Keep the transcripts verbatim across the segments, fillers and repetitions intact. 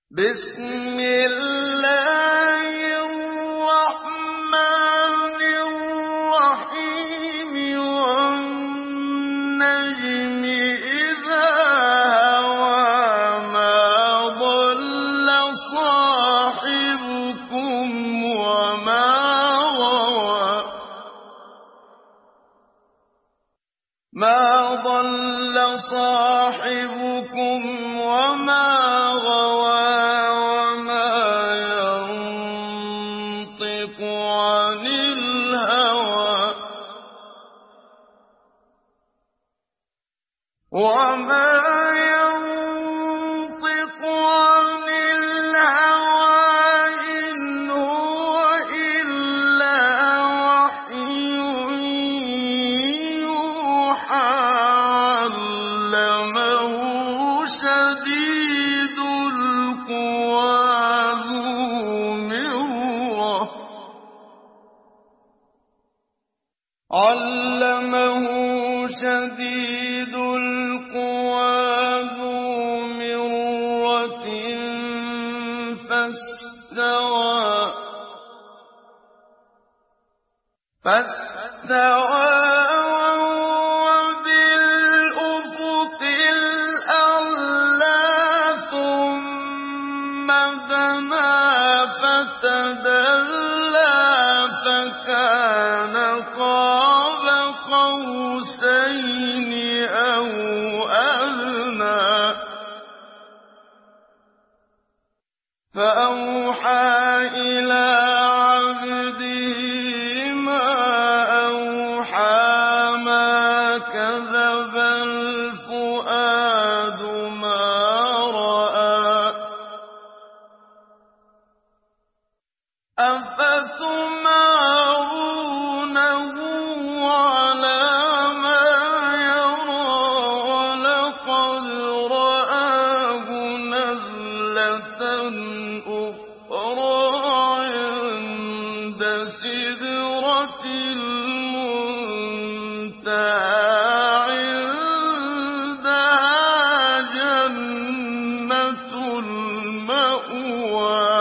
بسم الله الرحمن الرحيم والنجم إذا هوى ما ضل صاحبكم وما غوى ما ضل صاحبكم وما غوى وما ينطق عن الهوى إن هو إلا وحي يوحى علمه شديد القوى ذو مرة علمه شديد فاستوى فاستوى وهو بالأفق الأعلى ثم دنا فتدلى فكان قاب قوسين أو أدنى فأوحى إلى عبده ما أوحى ما كذب الفؤاد ما رأى أفتمارونه على ما يرى ولقد رآه نزلة سدرة المنتهى عندها جنة المأوى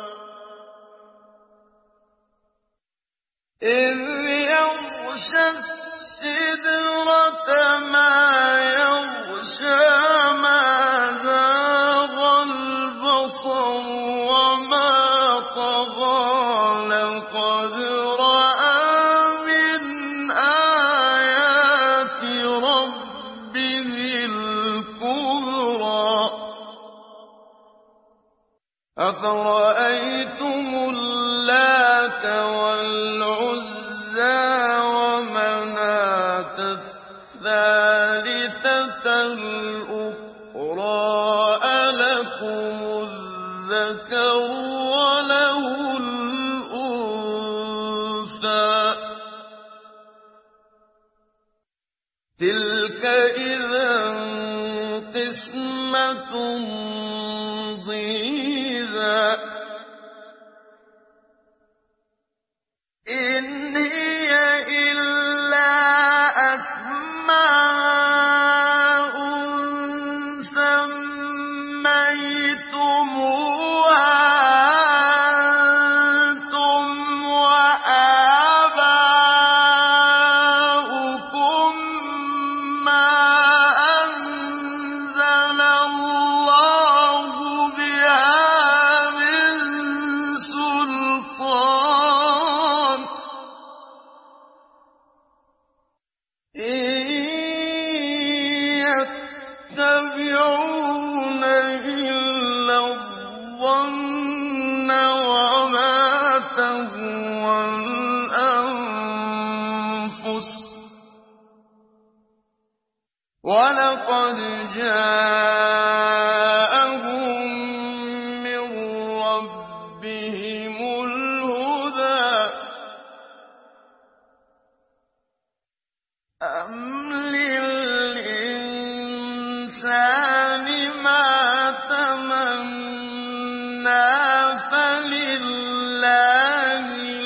إذ يغشى السدرة ما يغشى ما زاغ البصر وما طغى لقد رأى من آيات ربه الكبرى أفرأيتم اللات والعزى ومناة الثالثة الأخرى ألكم الذكر وله تلك إذا قسمة ضيزى إن هي إلا أسماء سميتموها يتبعون إلا الظن وما تهوى الأنفس ولقد جاءهم من ربهم الهدى أم ما تمنى فلله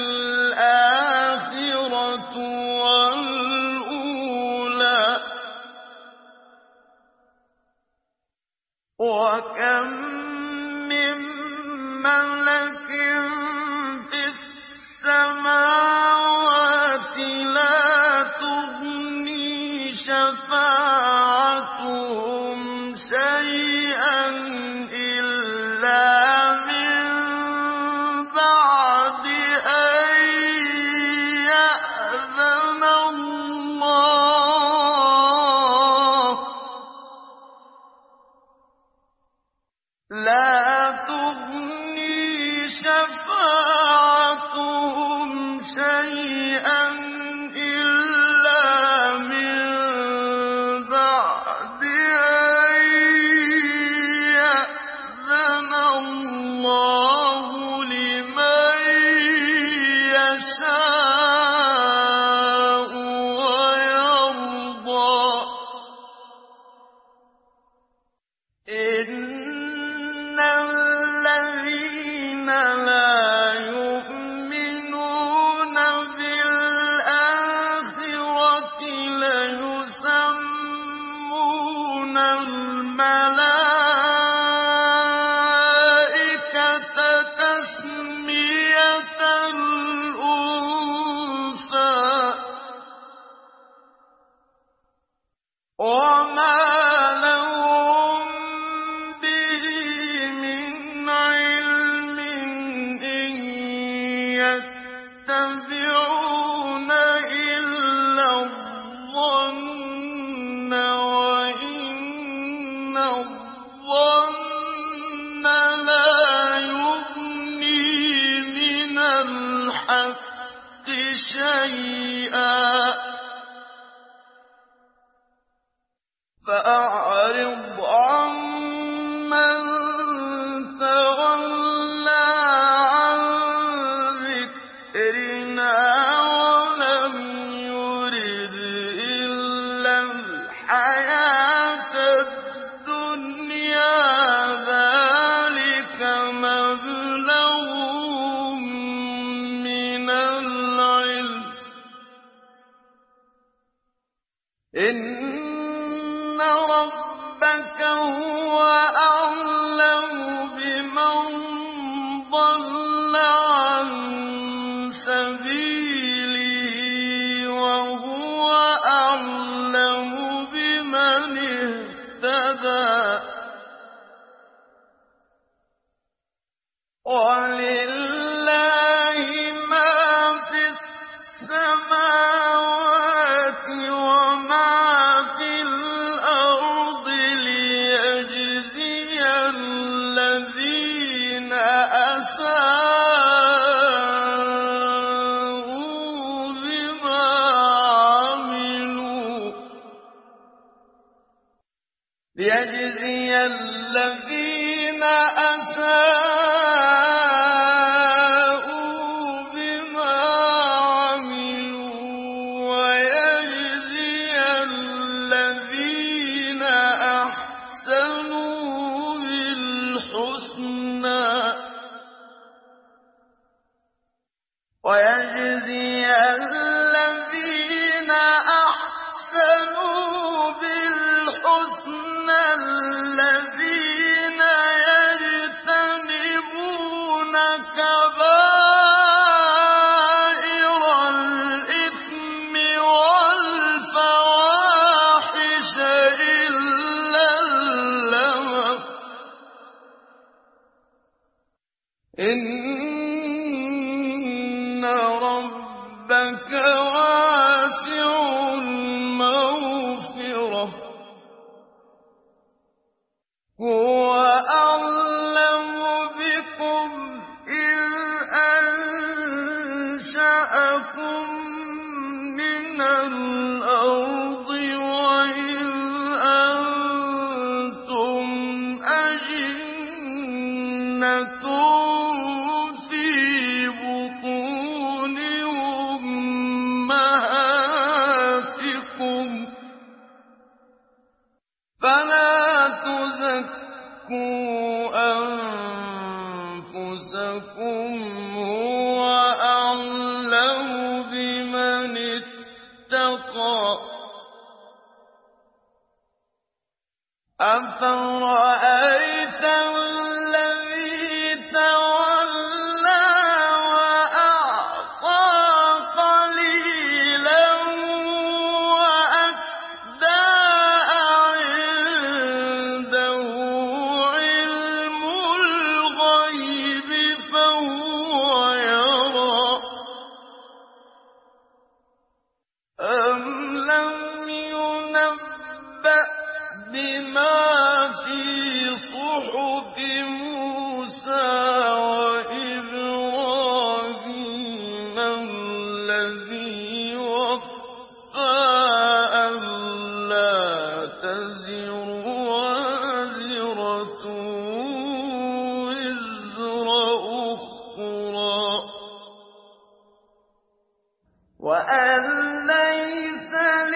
الآخرة والأولى وكم من مَلَكٍ فِي السَّمَاوَاتِ لَا تُغْنِي شَفَاعَتُهُمْ شَيْئًا إِلَّا مِن بَعْدِ أَن يَأْذَنَ اللَّهُ لَا تُغْنِي شَفَاعَتُهُمْ شَيْئًا إِلَّا مِن بَعْدِ أَن يَأْذَنَ اللَّهُ لِمَن يَشَاءُ وَيَرْضَىٰ إِنَّ الَّذِينَ لَا يُؤْمِنُونَ بِالْآخِرَةِ لَيُسَمُّونَ الْمَلَائِكَةَ تَسْمِيَةَ الْأُنثَىٰ وَمَا لَهُم بِهِ مِنْ عِلْمٍ إِن يَتَّبِعُونَ إِلَّا الظَّنَّ وَإِنَّ الظَّنَّ لَا يُغْنِي مِنَ الْحَقِّ شَيْئًا فَأَعْرِضْ عَمَّن تَوَلَّىٰ عَن ذِكْرِنَا وَلَمْ يُرِدْ إِلَّا الْحَيَاةَ الدُّنْيَا ذَٰلِكَ مَبْلَغُهُم مِّنَ الْعِلْمِ ۚ إِنَّ رَبَّكَ هُوَ أَعْلَمُ بِمَن ضَلَّ عَن سَبِيلِهِ وَهُوَ أَعْلَمُ بِمَنِ اهْتَدَىٰ وَلِلَّهِ مَا فِي السَّمَاوَاتِ وَمَا فِي الْأَرْضِ لِيَجْزِيَ الَّذِينَ أَسَاءُوا بِمَا عَمِلُوا لِيَجْزِيَ الَّذِينَ أَسَاءُوا بِمَا عَمِلُوا وَيَجْزِيَ الَّذِينَ أَحْسَنُوا بِالْحُسْنَىٰ وَيَجْزِيَ الَّذِينَ أَحْسَنُوا بِالْحُسْنَى الَّذِينَ يَجْتَنِبُونَ كَبَائِرَ الْإِثْمِ وَالْفَوَاحِشَ إِلَّا اللَّمَمَ ۚ إِنَّ رَبَّكَ وَاسِعُ الْمَغْفِرَةِ ۚ هُوَ أَعْلَمُ بِكُمْ إِذْ أَنشَأَكُم مِّنَ الْأَرْضِ وَإِذْ أَنتُمْ أَجِنَّةٌ فِي بُطُونِ أُمَّهَاتِكُمْ ۖ فَلَا تُزَكُّوا أَنفُسَكُمْ هُوَ أَعْلَمُ بِمَنِ اتَّقَىٰ أَفَرَأَيْتَ الَّذِي تَوَلَّىٰ وأن ليس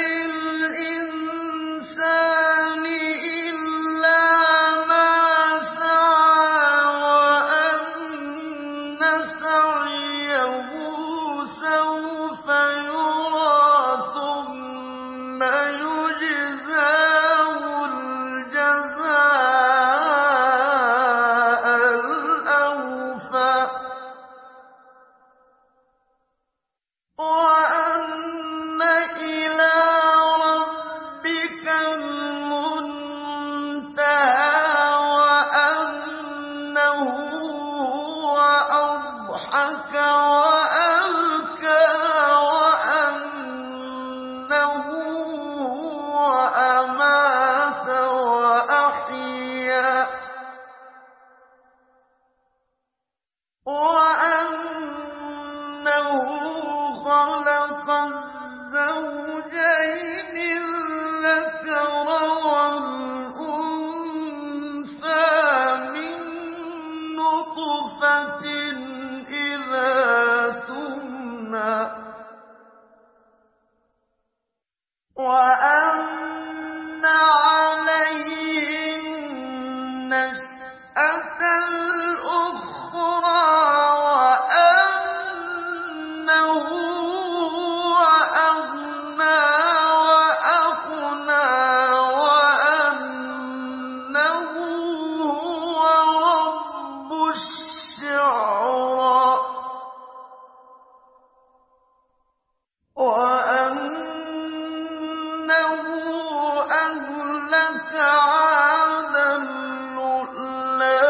للإنسان إلا ما سعى وأن سعيه سوف يرى ثم يجزاه الجزاء الأوفى وأن إلى ربك المنتهى وأنه هو أضحك وأبكى وأنه هو أمات وأحيا وأنه خلق الزوجين الذكر والأنثى من نطفة إذا تمنى وأن عليه النشأة الأخرى وأنه هو أغنى وأقنى وأنه هو رب الشعرى وأنه أهلك عادا الأولى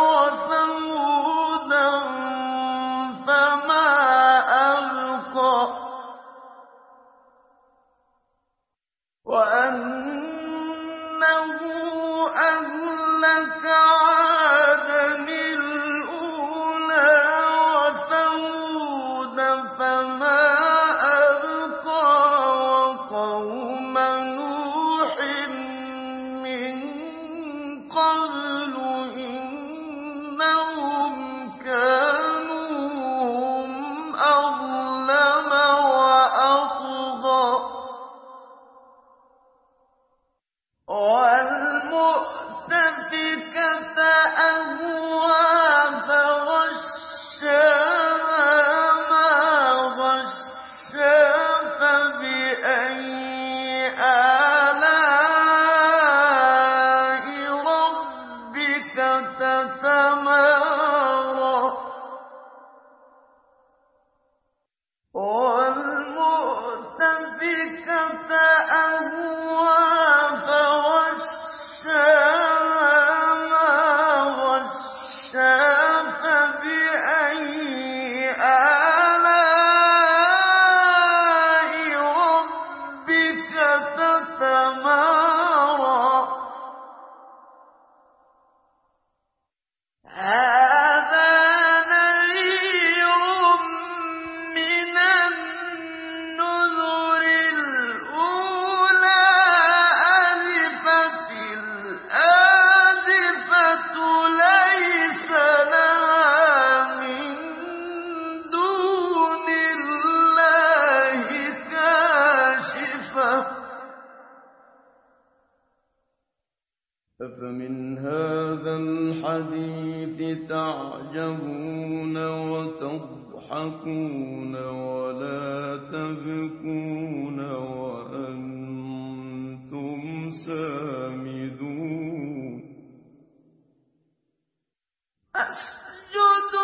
وثمودا فما أبقى وأنه أهلك عادا الأولى وثمود فما أبقى وقوم نوح من قبل إنهم كانوا هم أظلم وأطغى والمؤتفكة أهوى فغشاها ما غشا فبأي آلاء ربك تتمارى والمؤتفكة أهوى فغشاها ما غشا فبأي آلاء ربك تتمارى هذا نذير من النذر الأولى أزفت الآزفة ليس لها من دون الله كاشفة أفمن هذا الحديث تعجبون وتضحكون ولا تبكون وأنتم سامدون اسجدوا